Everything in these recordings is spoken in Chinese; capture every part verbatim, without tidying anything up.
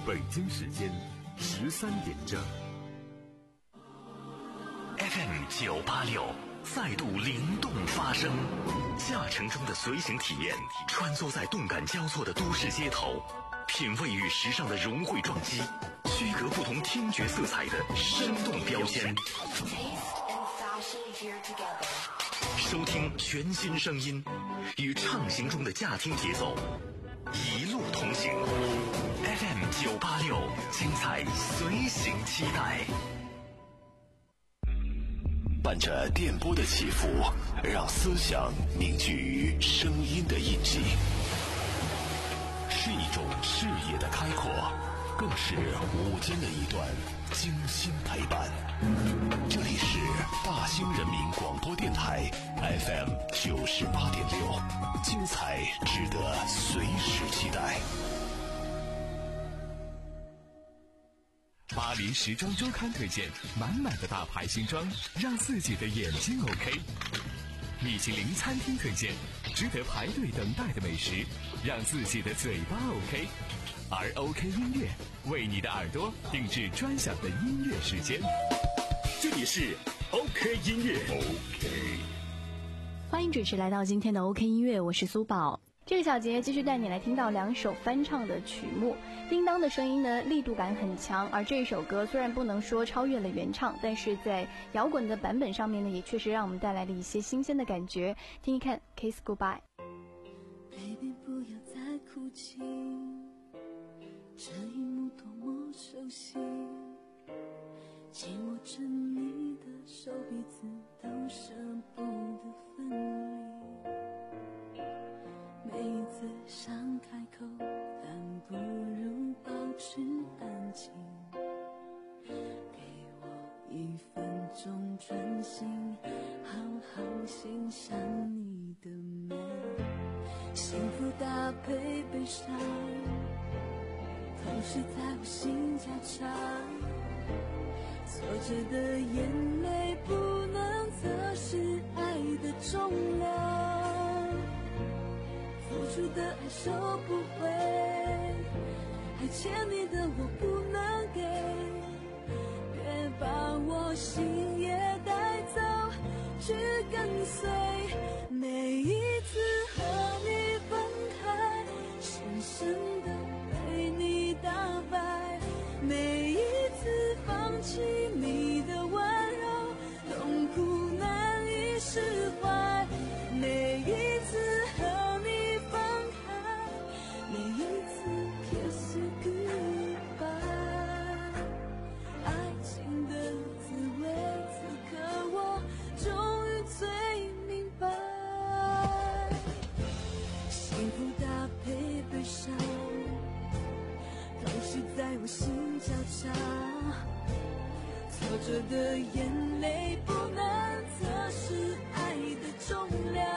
北京时间十三点正。 F M 九八六再度灵动发声，驾乘中的随行体验，穿梭在动感交错的都市街头，品味与时尚的融汇撞击，区隔不同听觉色彩的生动标签。收听全新声音，与畅行中的驾听节奏一路同行。F M 九八六，精彩随行期待。 伴着电波的起伏，让思想凝聚于声音的印记，是一种视野的开阔，更是午间的一段精心陪伴。这里是大兴人民广播电台 F M 九十八点六，精彩值得随时期待。 巴黎时装周刊推荐满满的大牌新装，让自己的眼睛 OK。米其林餐厅推荐值得排队等待的美食，让自己的嘴巴 OK。而 OK 音乐为你的耳朵定制专享的音乐时间。 这里是 OK 音乐 OK， 欢迎准时来到今天的 OK 音乐，我是苏宝。这个小节继续带你来听到两首翻唱的曲目。叮当的声音呢，力度感很强，而这首歌虽然不能说超越了原唱，但是在摇滚的版本上面呢，也确实让我们带来了一些新鲜的感觉。听一看 Kiss Goodbye。 Baby 不要再哭泣，这一幕多么熟悉，紧握着你的手，彼此都舍不得分离，每一次想开口，但不如保持安静，给我一分钟专心，好好欣赏你的美，幸福搭配悲伤，同时在我心交叉，挫折的眼泪不能测试爱的重量，付出的爱收不回，还欠你的我不能给，别把我心也带走，去跟随。每一次和你分开，深深的被你打败，每一次放弃你的温柔，痛苦难以释怀，每一次和你分开，每一次 kiss goodbye， 爱情的滋味，此刻我终于最明白，幸福搭配悲伤，同时在我心交叉，挫折的眼泪不能测试爱的重量，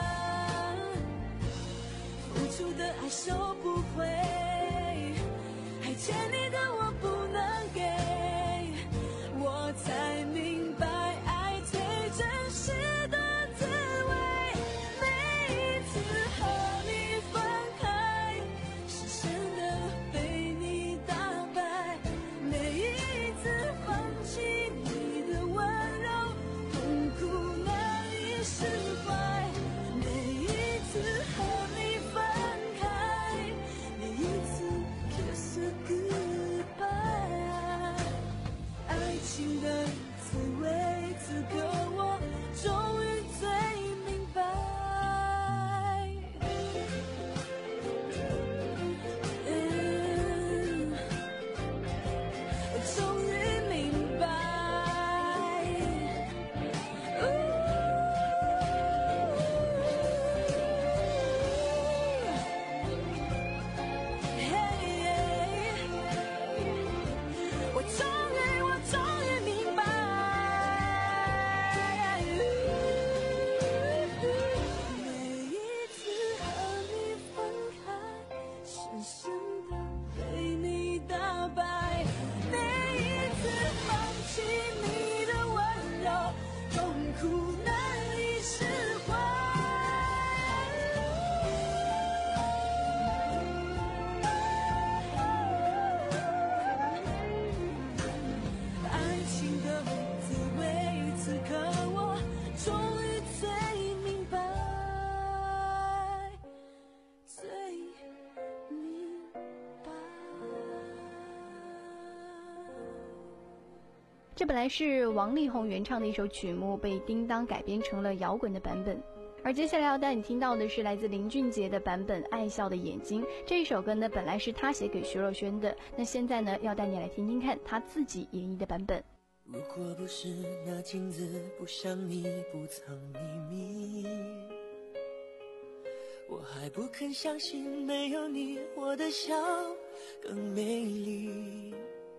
付出的爱收不回，还欠你的我不能给，我才明白爱最真实的滋味，每一次和你分开，深深的被你打败，每一次放弃你的温柔，痛苦难以释怀，每一次和你分开，每一次 kiss goodbye。 这本来是王力宏原唱的一首曲目，被叮当改编成了摇滚的版本。而接下来要带你听到的是来自林俊杰的版本《爱笑的眼睛》。这一首歌呢，本来是他写给徐若瑄的，那现在呢，要带你来听听看他自己演绎的版本。 如果不是那镜子不像你不藏秘密，我还不肯相信没有你我的笑更美丽。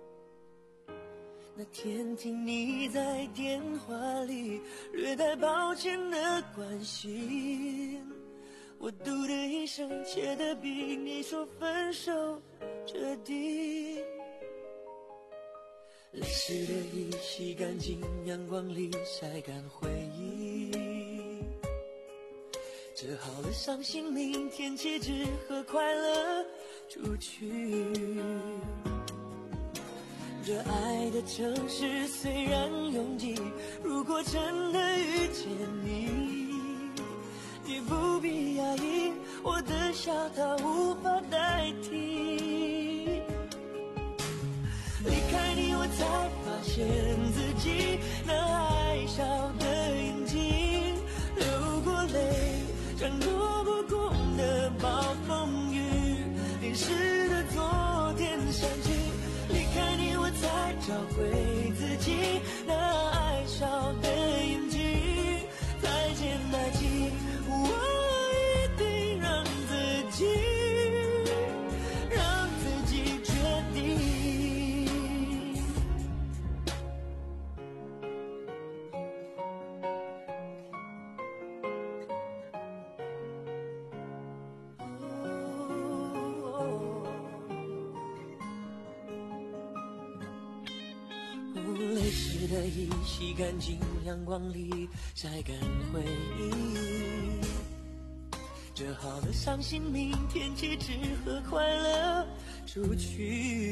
那天听你在电话里略带抱歉的关心，我嘟的一声切得比你说分手彻底。泪湿的衣洗干净，阳光里晒干回忆，折好了伤心，明天起只和快乐出去。这爱的城市虽然拥挤，如果真的遇见你，你不必压抑，我的笑它无法代替。离开你我才发现自己那爱笑的眼睛，流过泪像躲不过的暴风雨，淋湿的昨天想起，离开你我才找回自己那爱笑的眼睛。再见爱情，我一定让自己让自己决定。泪湿的衣洗干净，阳光里晒干回忆，折好了伤心，明天起只和快乐出去。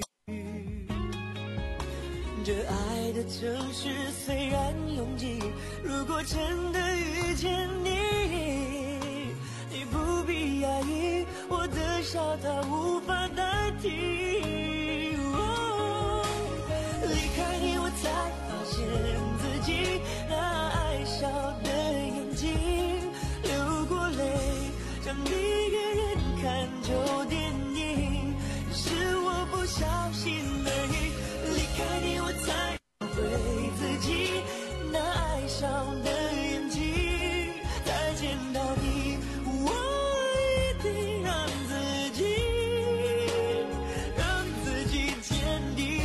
这爱的城市虽然拥挤，如果真的遇见你，你不必压抑，我的笑它无法代替。才发现自己那爱笑的眼睛，流过泪像一个人看旧电影，是我不小心而已。离开你我才找回自己那爱笑的眼睛。再见到你，我一定让自己让自己坚定。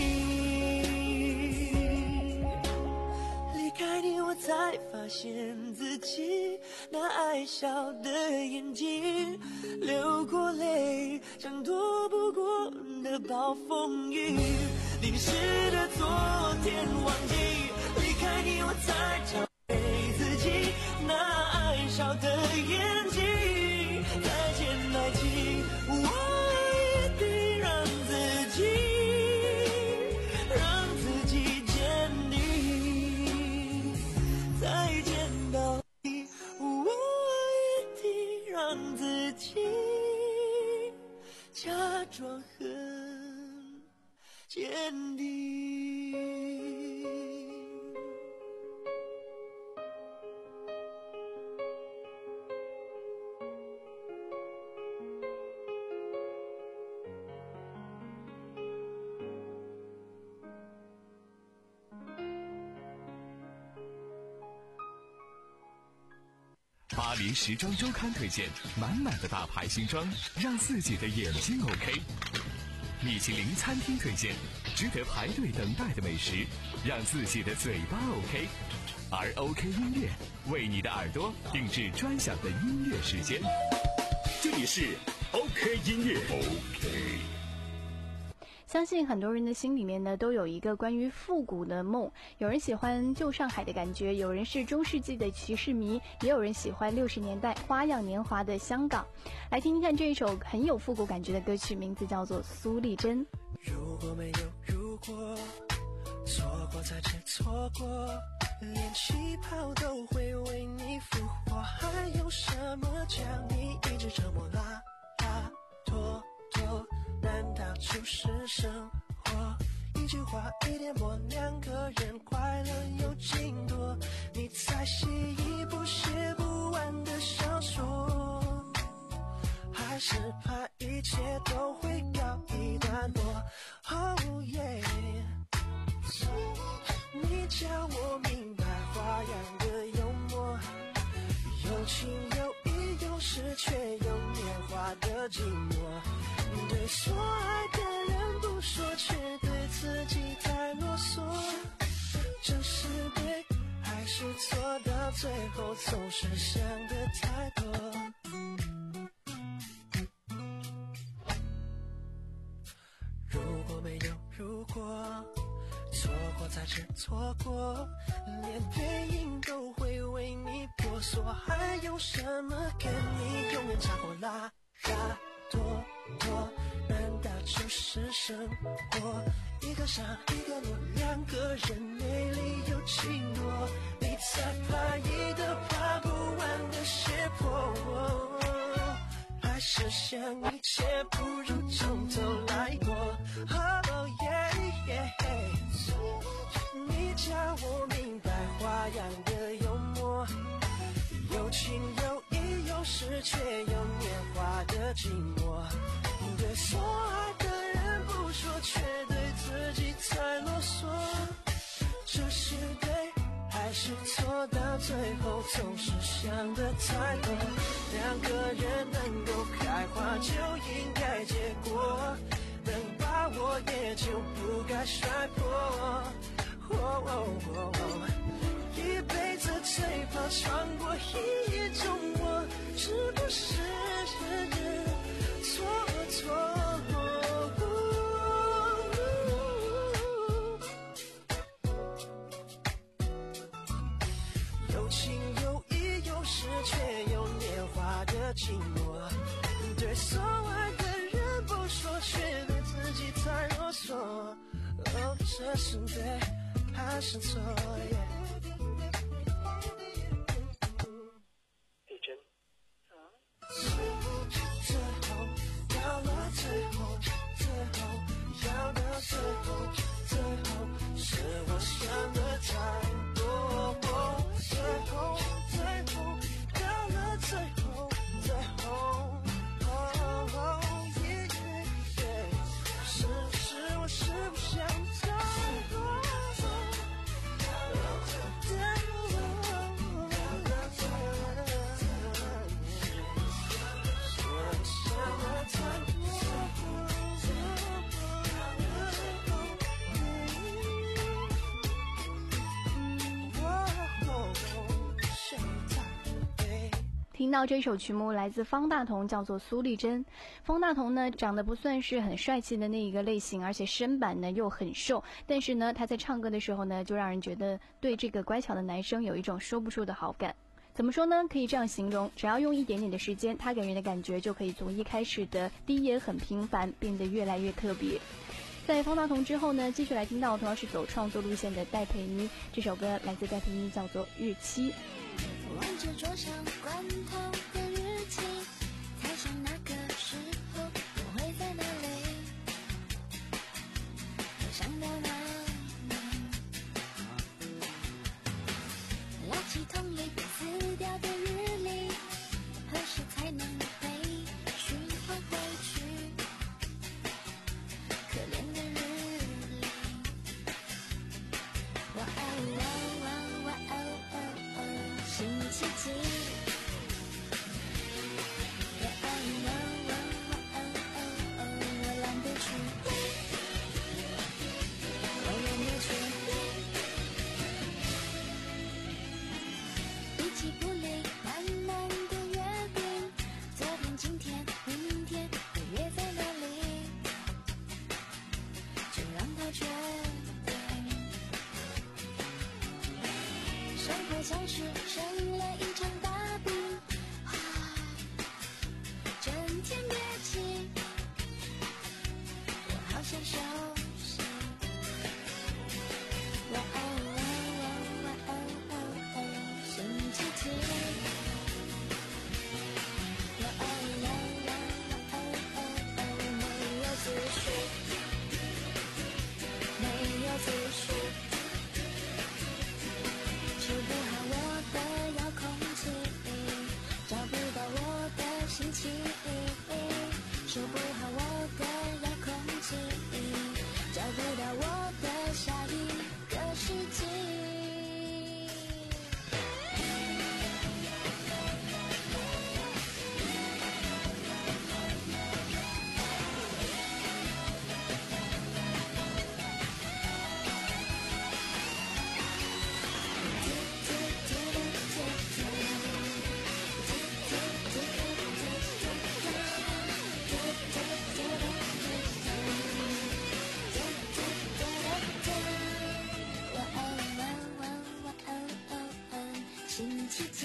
才发现自己那爱笑的眼睛，流过泪像躲不过的暴风雨，淋湿的昨天忘记。离开你我才找回自己那爱笑的眼睛。再见爱情，我一定让自己让自己坚定。再见到你，我一定让自己假装很坚定。 巴黎时装周刊推荐满满的大牌新装，让自己的眼睛 OK。米其林餐厅推荐值得排队等待的美食，让自己的嘴巴 OK。而 OK 音乐为你的耳朵定制专享的音乐时间。 这里是 OK 音乐 OK。 相信很多人的心里面呢，都有一个关于复古的梦。有人喜欢旧上海的感觉，有人是中世纪的骑士迷，也有人喜欢六十年代花样年华的香港。来听听看这一首很有复古感觉的歌曲，名字叫做《苏丽珍》。 如果没有如果，错过再次错过，连气泡都会为你复活，还有什么将你一直折磨拉拉拖拖？难道就是生活？一句话一点破，两个人快乐有几多？你在写一部写不完的小说，还是怕一切都会告一段落？ Oh yeah， 你叫我明白花样的幽默，有情有义，有时却有年华的寂寞。对说爱的人不说，却对自己太啰嗦。这是对还是错？到最后总是想的太多。如果没有如果，错过才是错过，连背影都会为你婆娑，还有什么跟你永远差不多？拉拉拖拖，难道就是生活？一个上一个落，两个人美丽又轻多，你在怕一的爬不完的斜坡，还是想一切不如从头来过。 Oh yeah yeah， 你叫我明白花样的幽默，有情有义，有时却有年华的寂寞。对说爱的人不说，却对自己太啰嗦。这是对还是错？到最后总是想的太多。两个人能够开花就应该结果，能把握也就不该摔破。哦哦哦哦，一辈子最怕穿过一种我，是不是错错？有情有义，有时却有年华的寂寞。对所爱的人不说，却对自己太啰嗦。哦，这是对还是错？地震。最后到了最后，最后要到最后，最后是我想的太多。最后，最后到了最后，最后。是是我是不想太多。 听到这首曲目来自方大同，叫做苏丽珍。方大同呢长得不算是很帅气的那一个类型，而且身板呢又很瘦，但是呢他在唱歌的时候呢就让人觉得对这个乖巧的男生有一种说不出的好感。怎么说呢，可以这样形容，只要用一点点的时间，他给人的感觉就可以从一开始的低也很平凡变得越来越特别。在方大同之后呢，继续来听到同样是走创作路线的戴佩妮，这首歌来自戴佩妮，叫做日期。 望着桌上罐头的日期，猜想那个时候我会在哪里，想到哪里，拉起同一本撕掉的日历，何时才能被循环回去，可怜的日历。哇哦哇哦哇哦哦哦，星期几？哇哦哇哦哇哦哦哦，我懒得去，我懒得去。一起不离慢慢的约定，昨天今天明天会约在哪里，就让它决定。生活像是生了一场大病，整天憋气，我好想休息。哇哦哇哦哇哦哦哦，星期几？哇哦哇哇哇哦哦哦，没有思绪，没奇迹。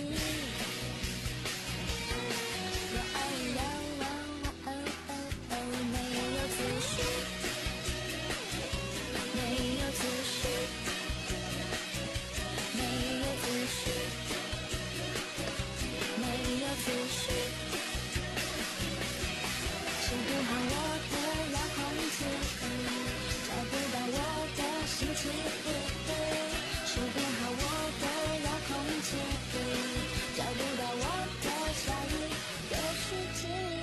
哦哦哦哦哦哦，没有思绪，没有思绪，没有思绪，没有思绪。修不好我的遥控器，找不到我的心情。修不好我的遥控器，找不到我的下一个世纪。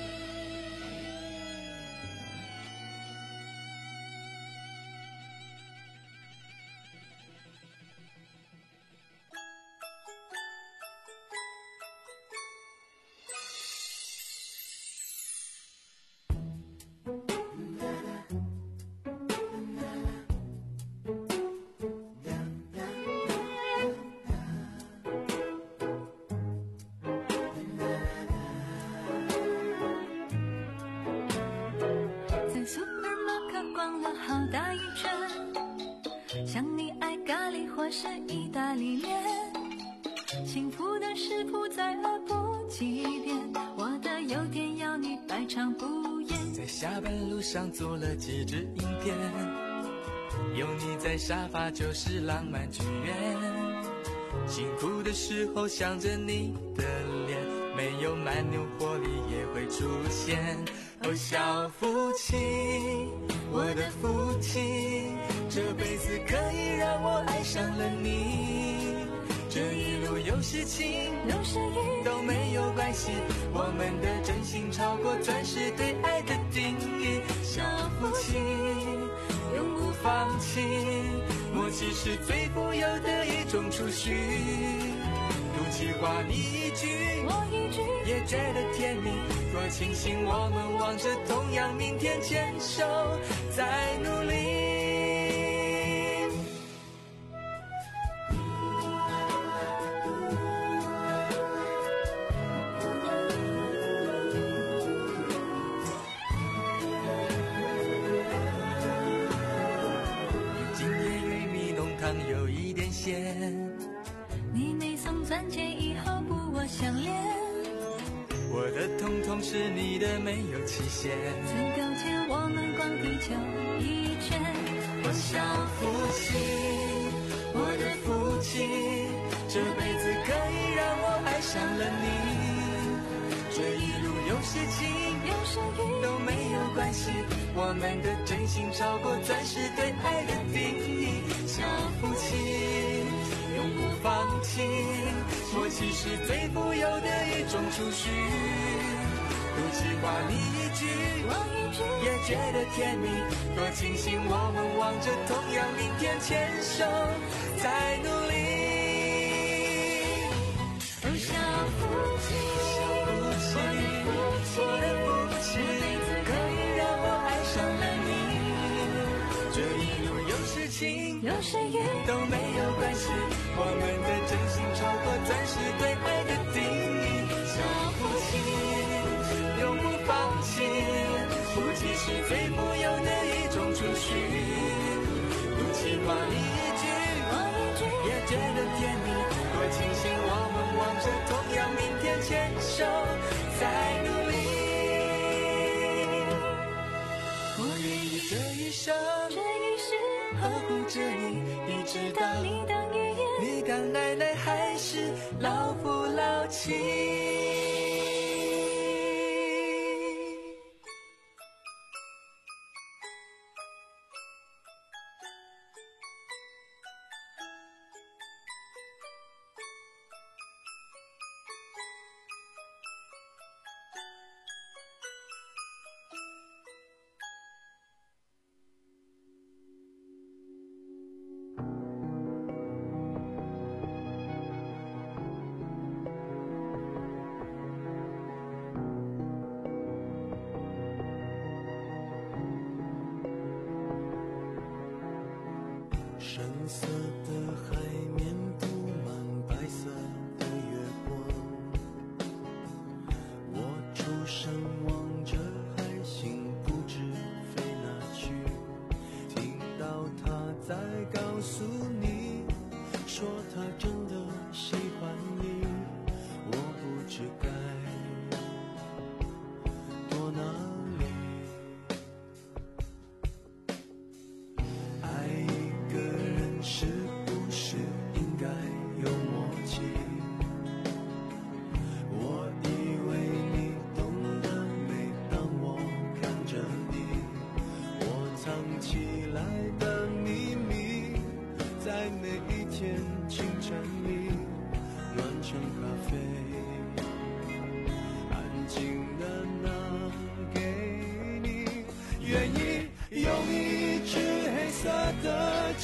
在苏尔马克逛了好大一圈，像你爱咖喱或是意大利面，幸福的食谱再恶补几遍，我的优点要你百尝不厌。 在下班路上做了几支影片，有你在沙发就是浪漫剧院，辛苦的时候想着你的脸，没有蛮牛活力也会出现。哦，小夫妻，我的夫妻，这辈子可以让我爱上了你。这一路有事情有时雨都没有关系，我们的真心超过钻石对爱的定义。小夫妻，永不放弃，默契是最富有的一种储蓄。赌气话你一句我一句也觉得甜蜜，多庆幸我们望着同样明天，牵手再努力。今天玉米浓汤有一点咸， 你没送钻戒以后不我项链， 我的统统是你的没有期限。 曾勾结我们逛地球一圈。 我小夫妻，我的夫妻，这辈子可以让我爱上了你。这一路有事情有时雨都没有关系，我们的真心超过钻石对爱的定义。小夫妻，永不放弃，默契是最富有的一种储蓄。赌气话你一句我一句也觉得甜蜜，多庆幸我们望着同样明天，牵手再努力。 哦，小夫妻， 小夫妻，我的夫妻，可以让我爱上了你。这一路有事情有时雨都没有关系，我们的真心超过钻石对爱的定义。小夫妻，永不放弃，夫妻是最富有的一种储蓄。赌气话你一句我一句也觉得甜蜜，多庆幸我们望着同样明天，牵手再努力。我愿意这一生这一世呵护着你，一直到你当爷爷你当奶奶，还是老夫老妻。 深色的海面布满白色的月光，我出神望着海星不知飞哪去，听到他在告诉你，说他真的喜欢你。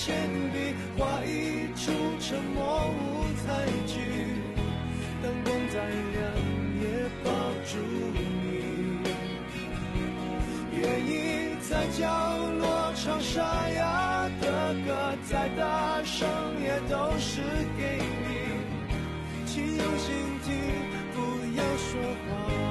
铅笔，画一出沉默舞台剧。灯光再亮也抱住你，愿意在角落唱沙哑的歌，再大声也都是给你，请用心听，不要说话。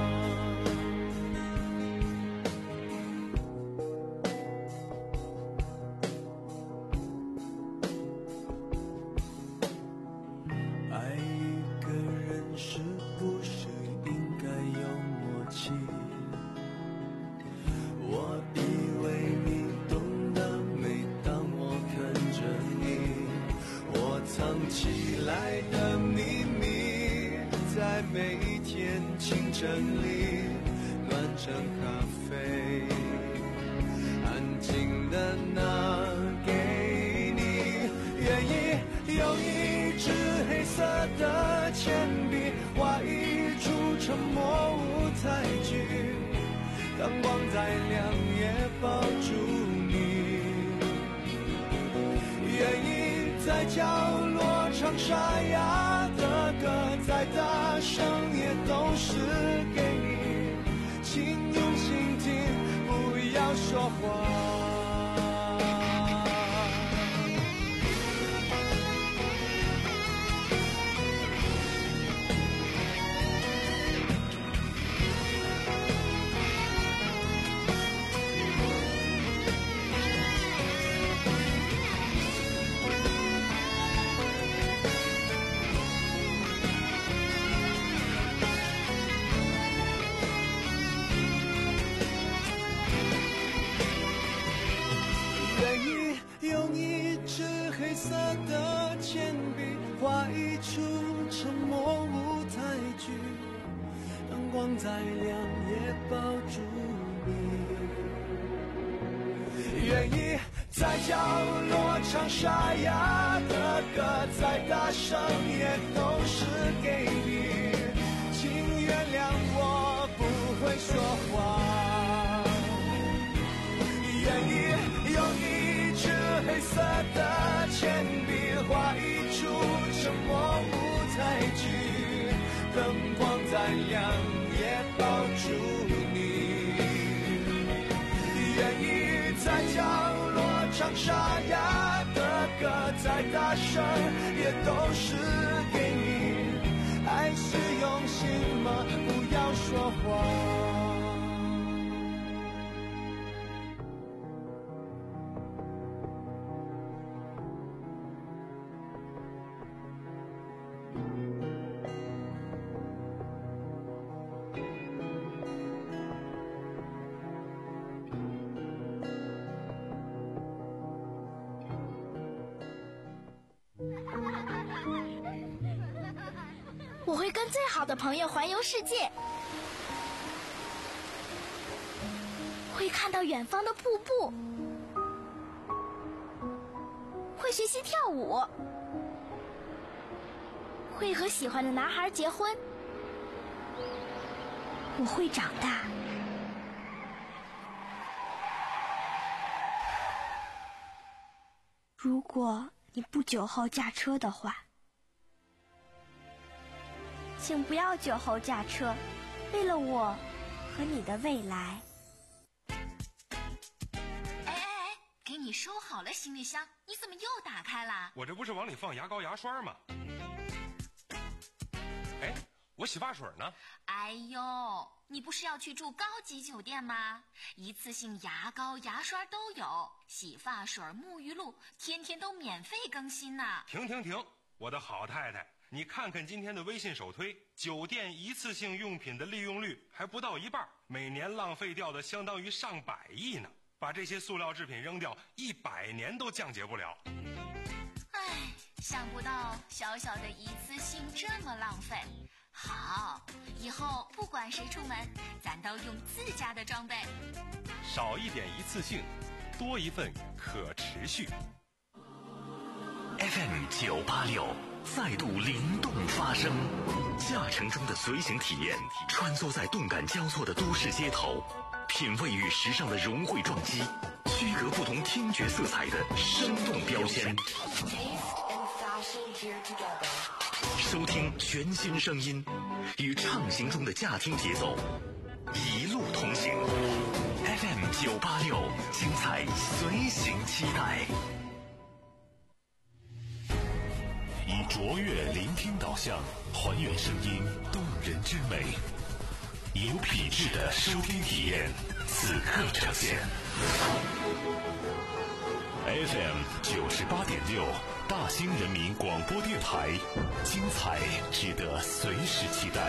爱一个人是不是应该有默契？我以为你懂得，每当我看着你，我藏起来的秘密，在每一天清晨里暖成咖啡，安静的拿给你，愿意用一支黑色的铅笔，画一出沉默舞台剧，当光再亮也抱住你，愿意在角落唱沙哑的歌，再大声也都是给你，请用心听，不要说话。用一支黑色的铅笔，画一出沉默舞台剧，灯光再亮也抱住你，愿意在角落唱沙哑的歌，再大声也都是给你，请原谅我不会说话，愿意用一支黑色的铅笔，画一出沉默舞台剧，灯光再亮也抱住你，愿意在角落唱沙哑的歌，再大声也都是给你，爱是用心吗？不要说谎。 我会跟最好的朋友环游世界，会看到远方的瀑布，会学习跳舞，会和喜欢的男孩结婚。我会长大。如果你不酒后驾车的话，请不要酒后驾车，为了我和你的未来。 哎哎哎，给你收好了行李箱，你怎么又打开了？ 我这不是往里放牙膏牙刷吗？哎，我洗发水呢？ 哎呦，你不是要去住高级酒店吗？一次性牙膏牙刷都有，洗发水沐浴露天天都免费更新呢。 停停停，我的好太太，你看看今天的微信首推，酒店一次性用品的利用率还不到一半，每年浪费掉的相当于上百亿呢。把这些塑料制品扔掉，一百年都降解不了。 唉，想不到小小的一次性这么浪费。好，以后不管谁出门，咱都用自家的装备。 少一点一次性，多一份可持续。 F M 九八六再度灵动发声，驾乘中的随行体验，穿梭在动感交错的都市街头，品味与时尚的融汇撞击， 区隔不同听觉色彩的生动标签。收听全新声音，与畅行中的驾听节奏一路同行。F M 九八六，精彩随行期待。 以卓越聆听导向，还原声音动人之美，有品质的收听体验，此刻呈现。F M 九十八点六，大兴人民广播电台，精彩值得随时期待。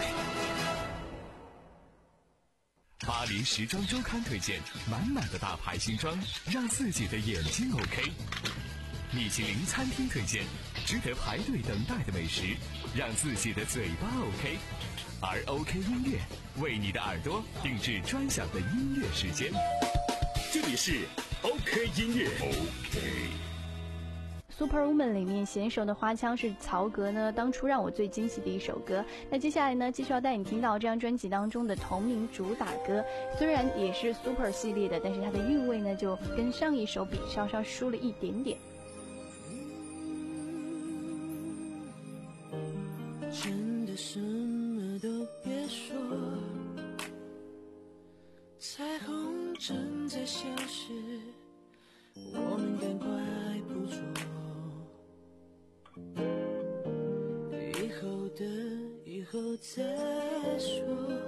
巴黎时装周刊推荐满满的大牌新装，让自己的眼睛 OK。米其林餐厅推荐值得排队等待的美食，让自己的嘴巴 OK。而 OK 音乐为你的耳朵定制专享的音乐时间。 这里是 OK 音乐 OK。Superwoman 里面娴熟的花腔是曹格呢当初让我最惊喜的一首歌。那接下来呢，继续要带你听到这张专辑当中的同名主打歌，虽然也是 Super 系列的，但是它的韵味呢就跟上一首比稍稍输了一点点。 真的什么都别说，彩虹正在消失，我们赶快捕捉，以后的以后再说。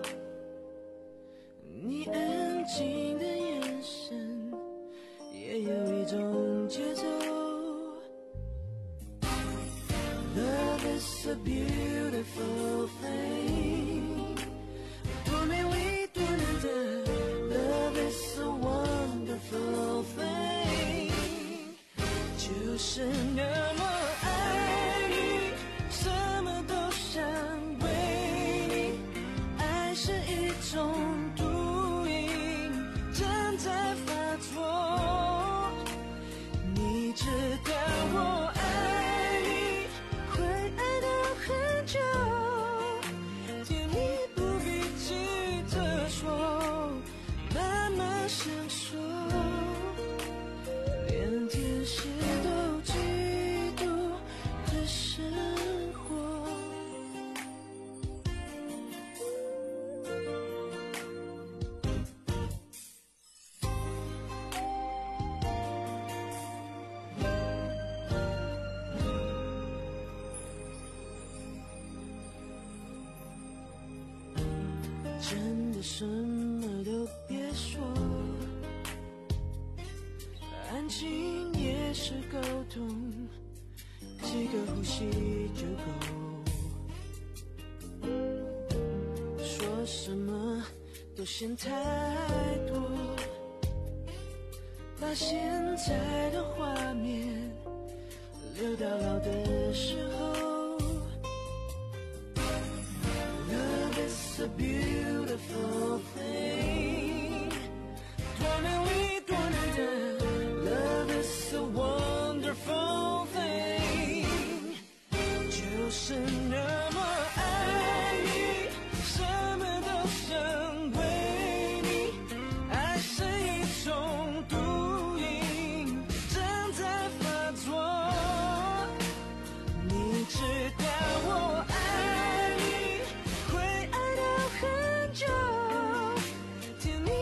你安静的眼神也有一种节奏。Love is a beautiful thing， 多美丽多难得。Love is a wonderful thing， 就是那么爱你，什么都想为你，爱是一种毒瘾，正在发作。你知道我爱你，会爱到很久，甜蜜不必急着说，慢慢享受，连天使都嫉妒的生活。真的什么都别说，安静也是沟通，几个呼吸就够，说什么都嫌太多，把现在的画面留到老的时候。Love is a beautiful thing， 多美丽多难得。Love is a wonderful thing， 就是那么爱你，什么都想为你，爱是一种毒瘾，正在发作。你知道我爱你，会爱到很久，甜蜜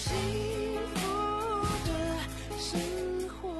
幸福的生活。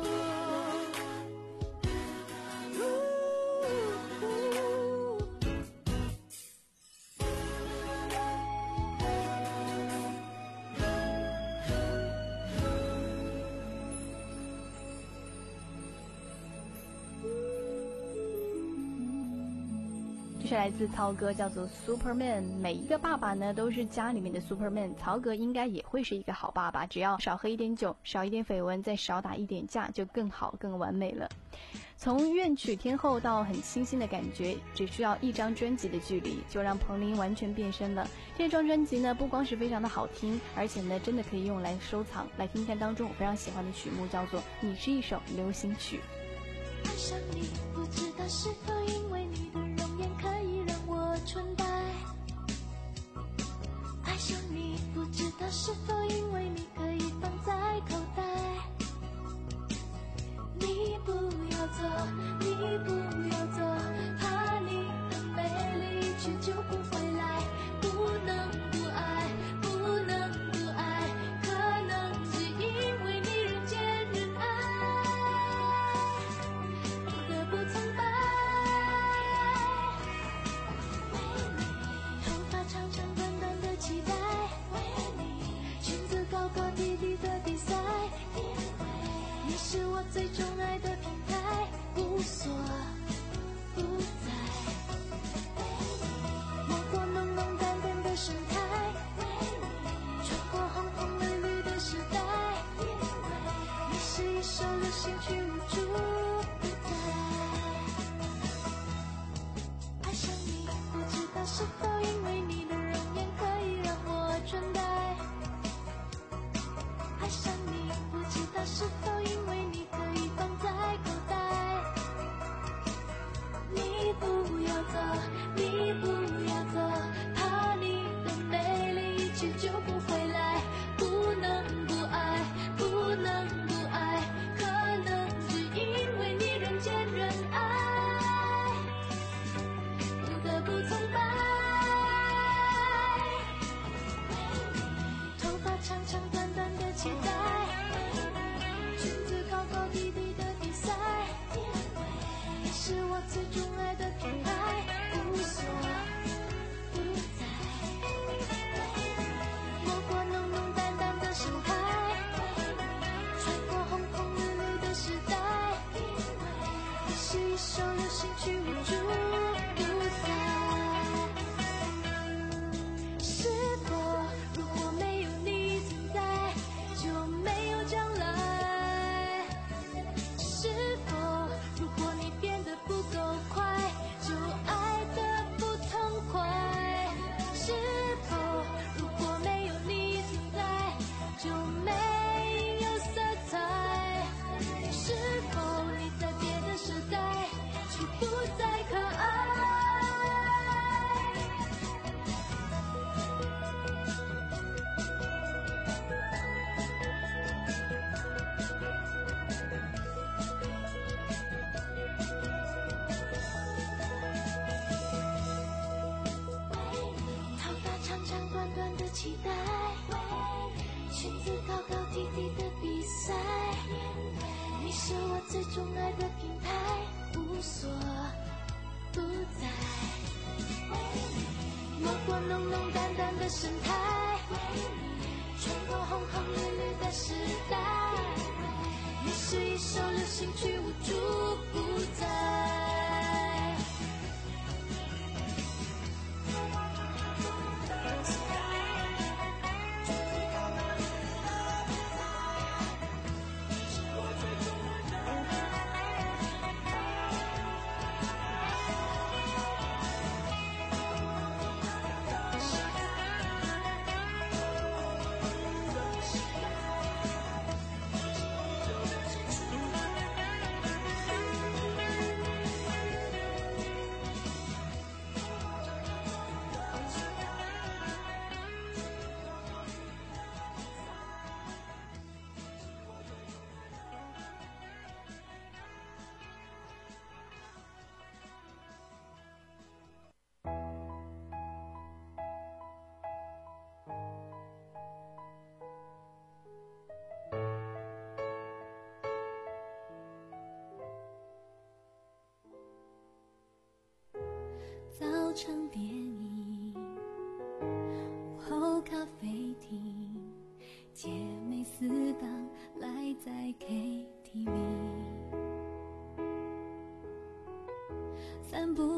是来自曹格，叫做 Superman。 每一个爸爸呢都是家里面的 Superman， 曹格应该也会是一个好爸爸，只要少喝一点酒，少一点绯闻，再少打一点架，就更好更完美了。从怨曲天后到很清新的感觉，只需要一张专辑的距离，就让彭羚完全变身了。这张专辑呢不光是非常的好听，而且呢真的可以用来收藏。来听看当中我非常喜欢的曲目，叫做《你是一首流行曲》。 爱上你，不知道是否因为你的容颜可以让我纯白。爱上你，不知道是否因为你可以放在口袋。你不要走，你不要走，怕你的美丽一去就不回来。不能不爱，不能不爱，可能是因为你人见人爱。不得不崇拜，头发长长短短的期待，裙子高高低低的比赛，你是我最钟爱的品牌，无所不在。摸过浓浓淡淡的盛开，穿过红红绿绿的时代，你是一首流行曲，无处不在。爱上你，不知道是否因为你的容颜可以让我纯白。爱上你，不知道是否因为你可以放在口袋。你不要走，你不要走，怕你的美丽一去就不回来。不能不爱，不能不爱，可能是因为你人见人爱。不得不崇拜，头发长长短短的期待，裙子高高低低的比赛，你是我最钟爱的品牌，无所不在。摸过浓浓淡淡的盛开，穿过红红绿绿的时代，你是一首流行曲，无处不在。是否如果没有你存在，就没有将来？是否如果你变得不够快，就爱得不痛快？是否如果没有你存在，就没有色彩？是否你在别的时代就不再可爱？头发长长短短的期待，裙子高高低低的比赛，你是我最钟爱的品牌，无所不在。摸过浓浓淡淡的盛开，穿过红红绿绿的时代，你是一首流行曲，无处不在。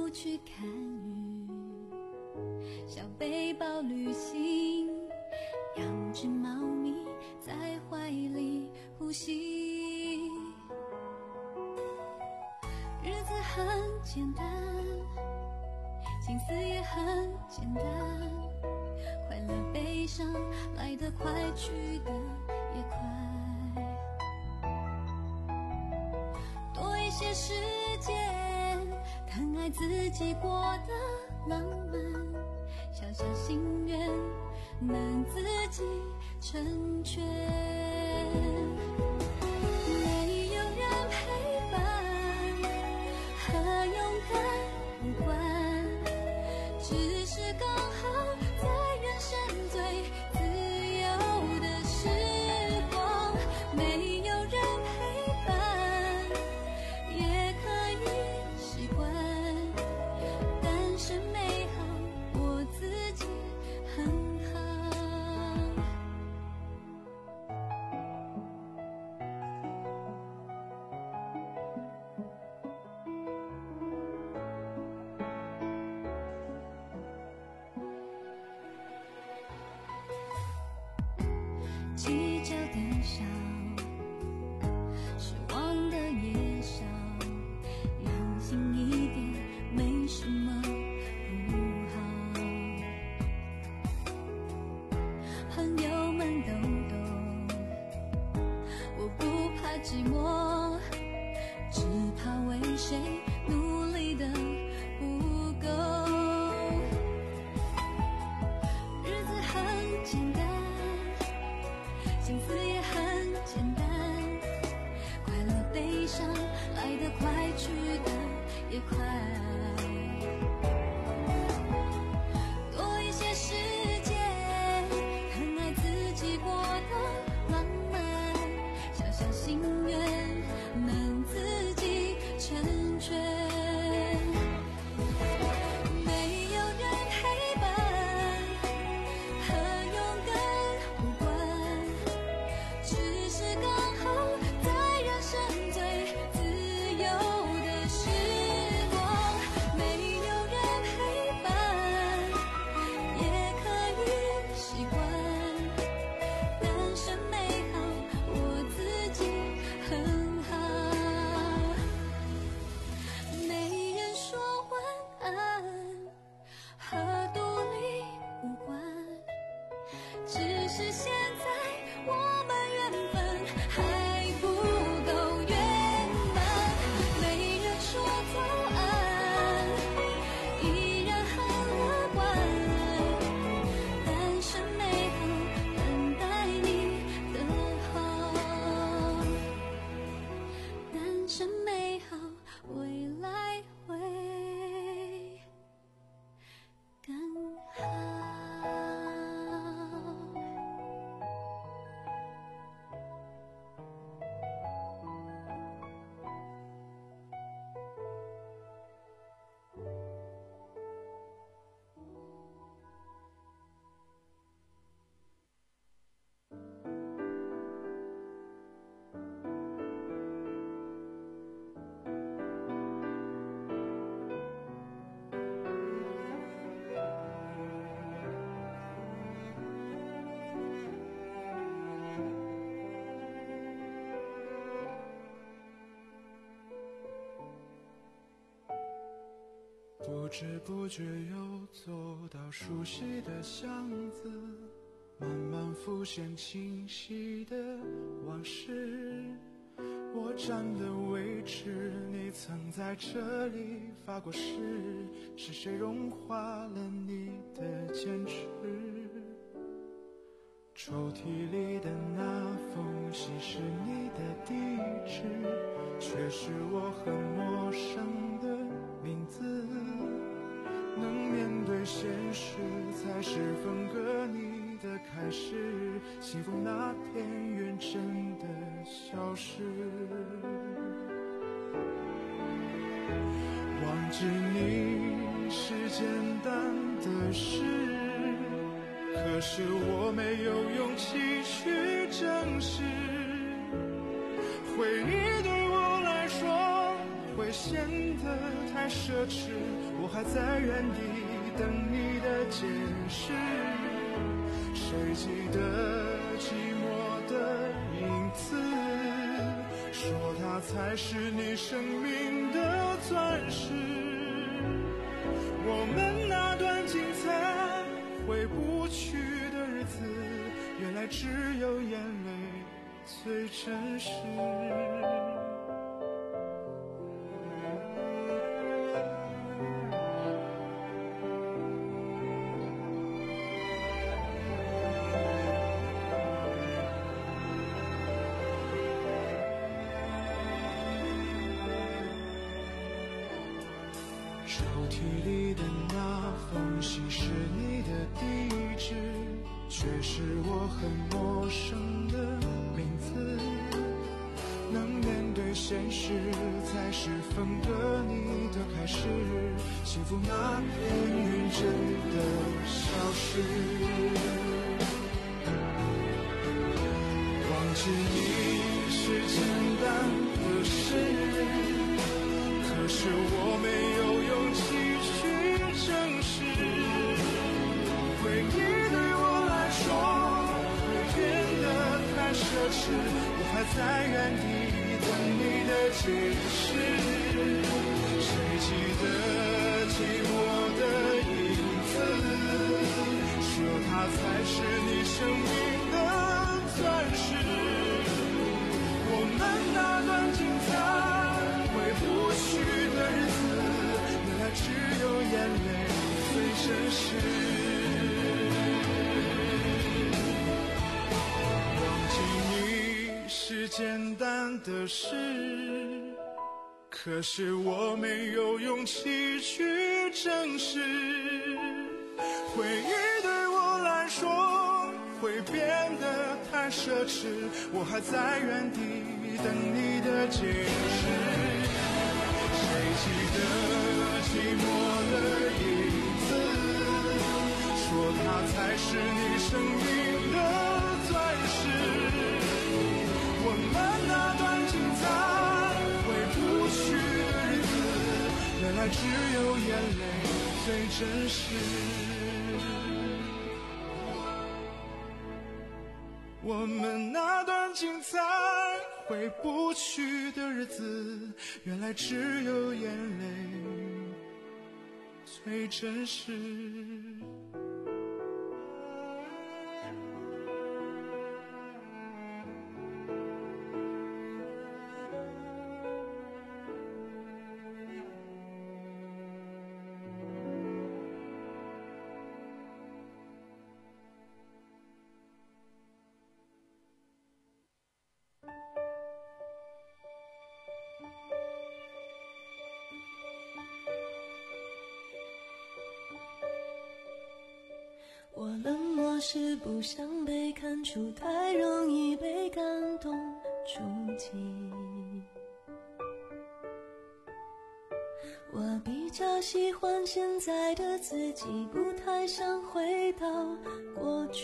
去看雨，小背包旅行，养只猫咪在怀里呼吸。日子很简单，心思也很简单，快乐悲伤来得快，去得也快。多一些时间，疼爱自己过的浪漫，小小心愿能自己成全。没有人陪伴和勇敢无关，只是刚好在人生最自由的时光。没有人陪伴也可以习惯，单身美好，我自己很好。计较的少，失望的也少，任性一点没什么不好。朋友们都懂，我不怕寂寞，只怕为谁努力的不够。日子很简单，心思也很简单，快乐悲伤来得快，去得也快。多一些时间，疼爱自己过的浪漫，小小心愿能自己成全。没有人陪伴和勇敢无关，只是刚好在人生最自由的时光。没有人陪伴也可以习惯，单身美好，我自己很好。没人说晚安和独立无关，只是现在我们缘分还不够圆满。没人说早安，依然很乐观，单身美好，等待你的好。单身美好，未来会更好。 不知不觉又走到熟悉的巷子，慢慢浮现清晰的往事。我站的位置，你曾在这里发过誓，是谁融化了你的坚持？抽屉里的那封信是你的地址，却是我很陌生的名字。能面对现实，才是分割你的开始。幸福那天远真的消失，忘记你是简单的事，可是我没有勇气去正视。回忆对我来说，回会显得太奢侈，我还在原地等你的解释。谁记得寂寞的影子，说它才是你生命的钻石。我们那段精彩回不去的日子，原来只有眼泪最真实。抽屉里的那封信是你的地址，却是我很陌生的名字。能面对现实，才是分割你的开始。幸福那片云真的消失。忘记你是简单的事，可是我没有勇气去正视。回忆对我来说会变得太奢侈，我还在原地等你的解释。谁记得寂寞的影子，说它才是你生命的钻石。我们那段精彩回不去的日子，原来只有眼泪最真实。忘记你是简单的事，可是我没有勇气去正视。回忆对我来说会变得太奢侈，我还在原地等你的解释。谁记得寂寞的影子，说它才是你生命的钻石。我们那段精彩回不去的日子，原来只有眼泪最真实。我们那段精彩回不去的日子，原来只有眼泪最真实。 我冷漠是不想被看出，太容易被感动触及。我比较喜欢现在的自己，不太想回到过去。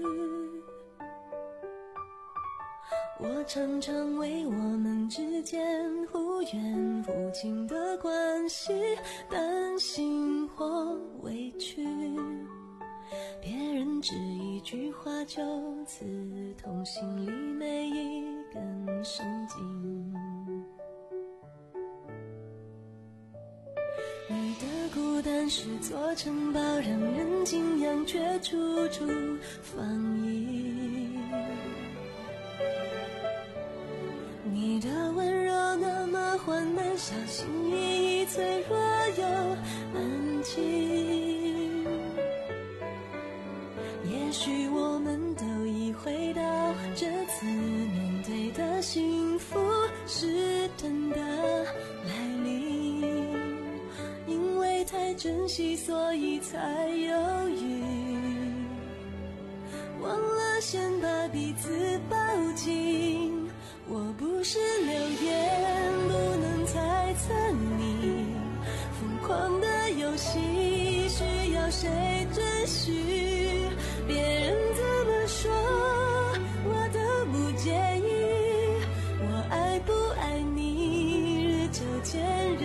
我常常为我们之间忽远忽近的关系担心或委屈，别人只一句话就刺痛心里每一根神经。你的孤单是座城堡，让人敬仰却处处防御。你的温柔那么缓慢，小心翼翼，脆弱又安静。也许我们都已回到这次面对的幸福是真的来临，因为太珍惜所以才犹豫，忘了先把彼此抱紧。我不是流言，不能猜测你疯狂的游戏需要谁准许，别人怎么说我都不介意，我爱不爱你日久见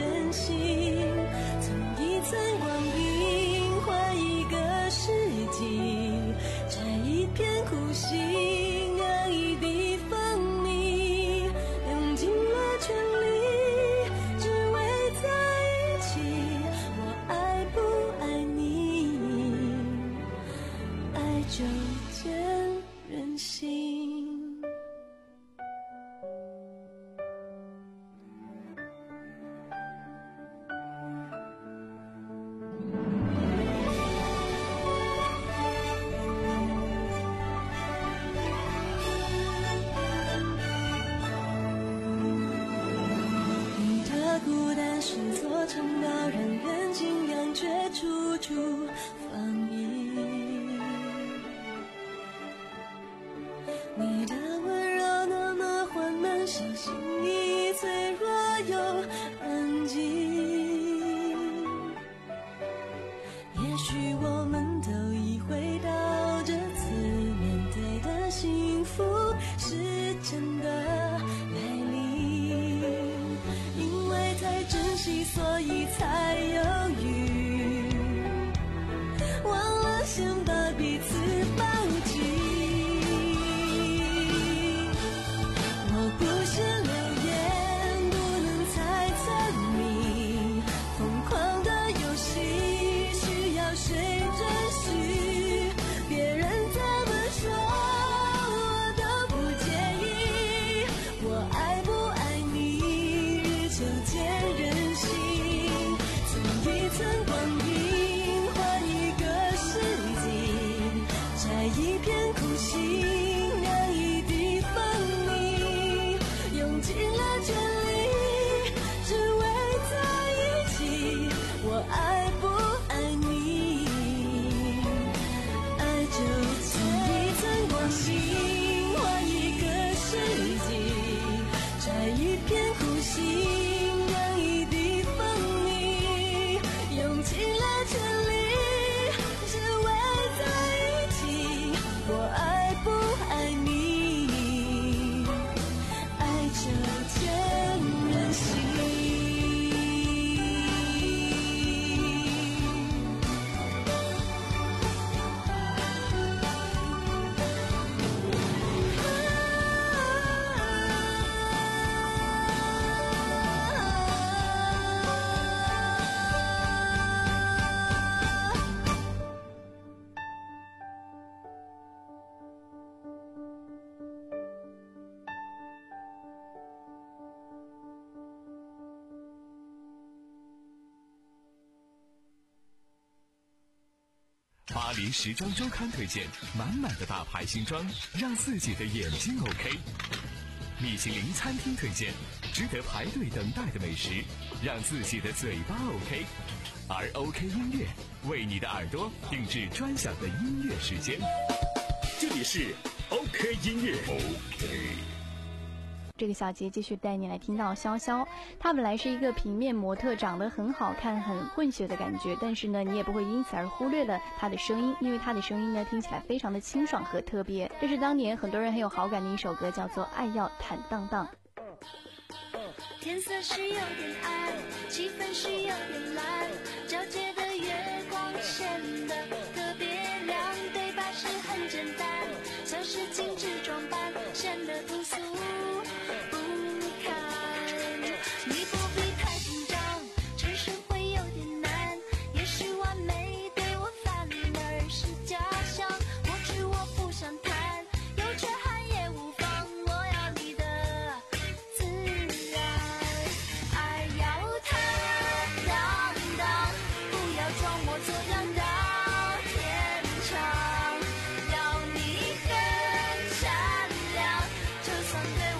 相信你脆弱又安静。也许我们都已回到这次面对的幸福是真的来临，因为太珍惜所以才犹豫，忘了先把彼此抱紧。我不是流言，不能猜测你疯狂的游戏需要谁准许，别人怎么说我都不介意，我爱不爱你日久见人心，从一寸光阴换一个世纪，摘一片苦心让一滴分明，用尽了全力只为在一起，我爱不爱你，爱就从一寸光阴换一个世纪，摘一片苦心让一滴分明，用尽了全力只为在一起，我爱不爱你，爱就见人心。 巴黎时装周刊推荐满满的大牌新装，让自己的眼睛 OK。米其林餐厅推荐值得排队等待的美食，让自己的嘴巴 OK。而 OK 音乐为你的耳朵定制专享的音乐时间。 这里是 OK 音乐。OK。 这个小节继续带你来听到潇潇，她本来是一个平面模特，长得很好看，很混血的感觉，但是呢你也不会因此而忽略了她的声音，因为她的声音呢听起来非常的清爽和特别。这是当年很多人很有好感的一首歌，叫做《爱要坦荡荡》。 天色是有点暗，气氛是有点蓝，皎洁的月光显得特别亮，对白是很简单，像是精致装扮，显得朴素不堪。你不必太紧张，承认会有点难，也许完美对我反而是假象，过去我不想谈，有缺憾也无妨，我要你的自然。爱要坦荡荡，不要装模作样到天长，要你很善良，就算对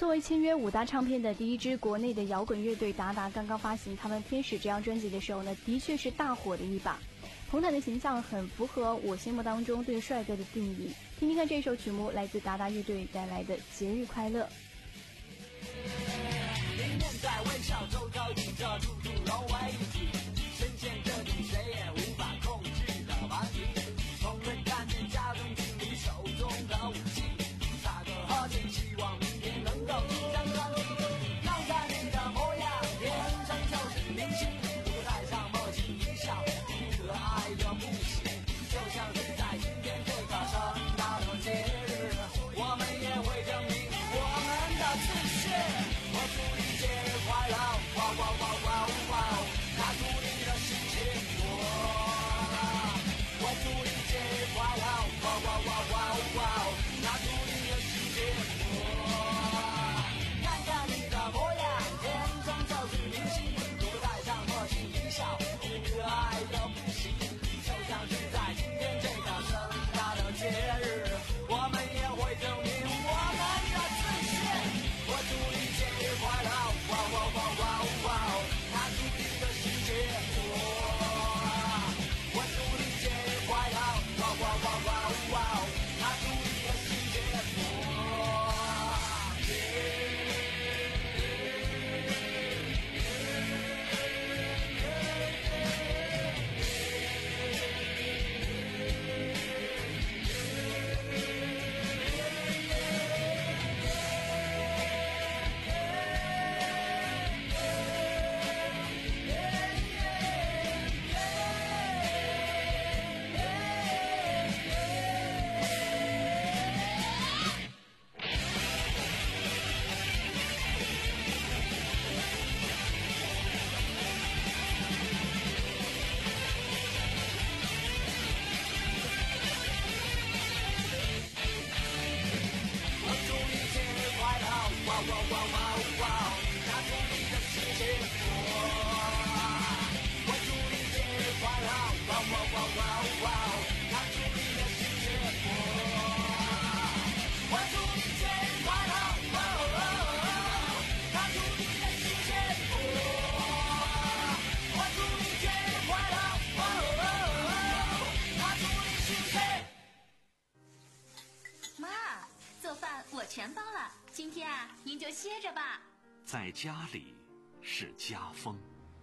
作为签约五大唱片的第一支国内的摇滚乐队，达达刚刚发行他们《天使》这张专辑的时候呢，的确是大火的一把。彭坦的形象很符合我心目当中对帅哥的定义。听听看这首曲目，来自达达乐队带来的《节日快乐》。 你面带微笑，周遭映着处处融为一体，深陷着你谁也无法控制的顽皮，从未看见家中经理手中的武器，插个火箭，希望明天能够即将上进，看看你的模样，天生就是明星，舞台上默契一笑，你可爱的不行，就像是在今天这个盛大的节日，我们也会证明我们的自信。我祝你节日快乐，哇哇哇哇哇！那祝你的心情哇！我祝你节日快乐，哇哇哇哇哇！那祝你的心情哇！看看你的模样，天生就是明星，舞台上默契一笑，你可爱的不行，就像是在今天这个盛大的节日，我们也会证明我们的自信。我祝你节日快乐，哇哇哇哇哇！那祝你的心情哇！我祝你节日快乐，哇哇哇哇哇！那祝你的心情哇！ 全包了，今天啊，您就歇着吧。 在家里是家风。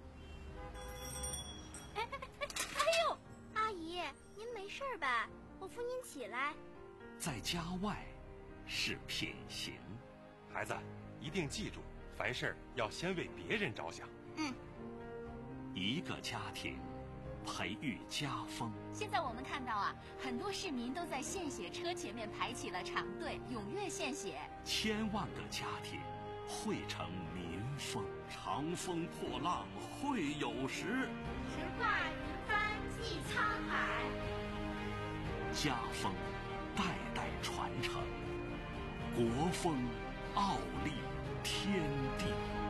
哎哎哎！哎呦，阿姨，您没事吧？我扶您起来。 在家外是品行。 孩子，一定记住，凡事要先为别人着想。 嗯。 一个家庭培育家风。 现在我们看到啊，很多市民都在献血车前面排起了长队，踊跃献血。 千万个家庭汇成民风，长风破浪会有时， 直挂云帆济沧海。 家风代代传承，国风傲立天地。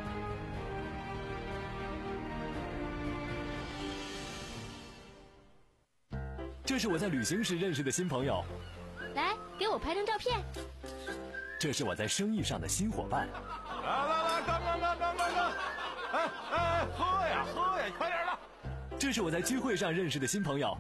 这是我在旅行时认识的新朋友， 来给我拍张照片。 这是我在生意上的新伙伴。 来来来，干干干干干干！哎哎，喝呀喝呀，快点的！ 这是我在聚会上认识的新朋友。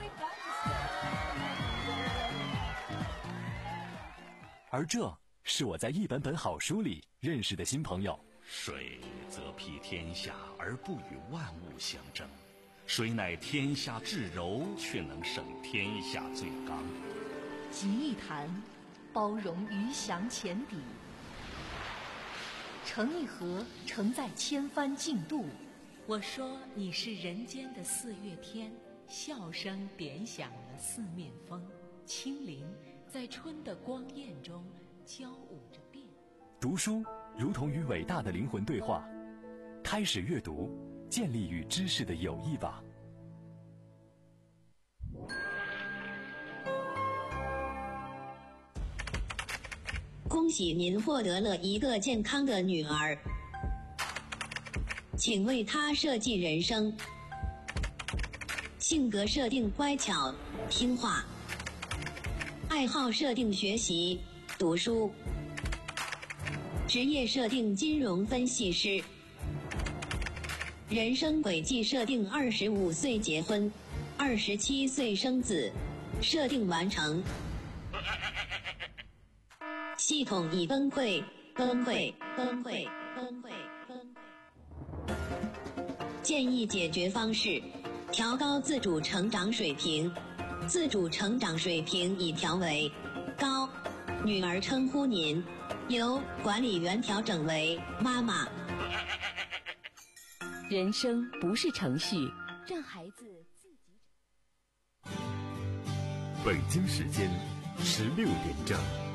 而这是我在一本本好书里认识的新朋友。 水则披天下而不与万物相争，谁乃天下至柔，却能胜天下最刚。 集一坛，包容鱼翔浅底；盛一盒，承载千帆竞渡。我说你是人间的四月天，笑声点响了四面风，清灵在春的光艳中交舞着变。 读书如同与伟大的灵魂对话，开始阅读，建立与知识的友谊吧。 恭喜您获得了一个健康的女儿，请为她设计人生。性格设定乖巧听话，爱好设定学习读书， 职业设定金融分析师。人生轨迹设定二十五岁结婚，二十七岁生子，设定完成。系统已崩溃，崩溃，崩溃，崩溃，崩溃。建议解决方式：调高自主成长水平。自主成长水平已调为高。女儿称呼您，由管理员调整为妈妈。 人生不是程序，让孩子自己。 北京时间十六点整。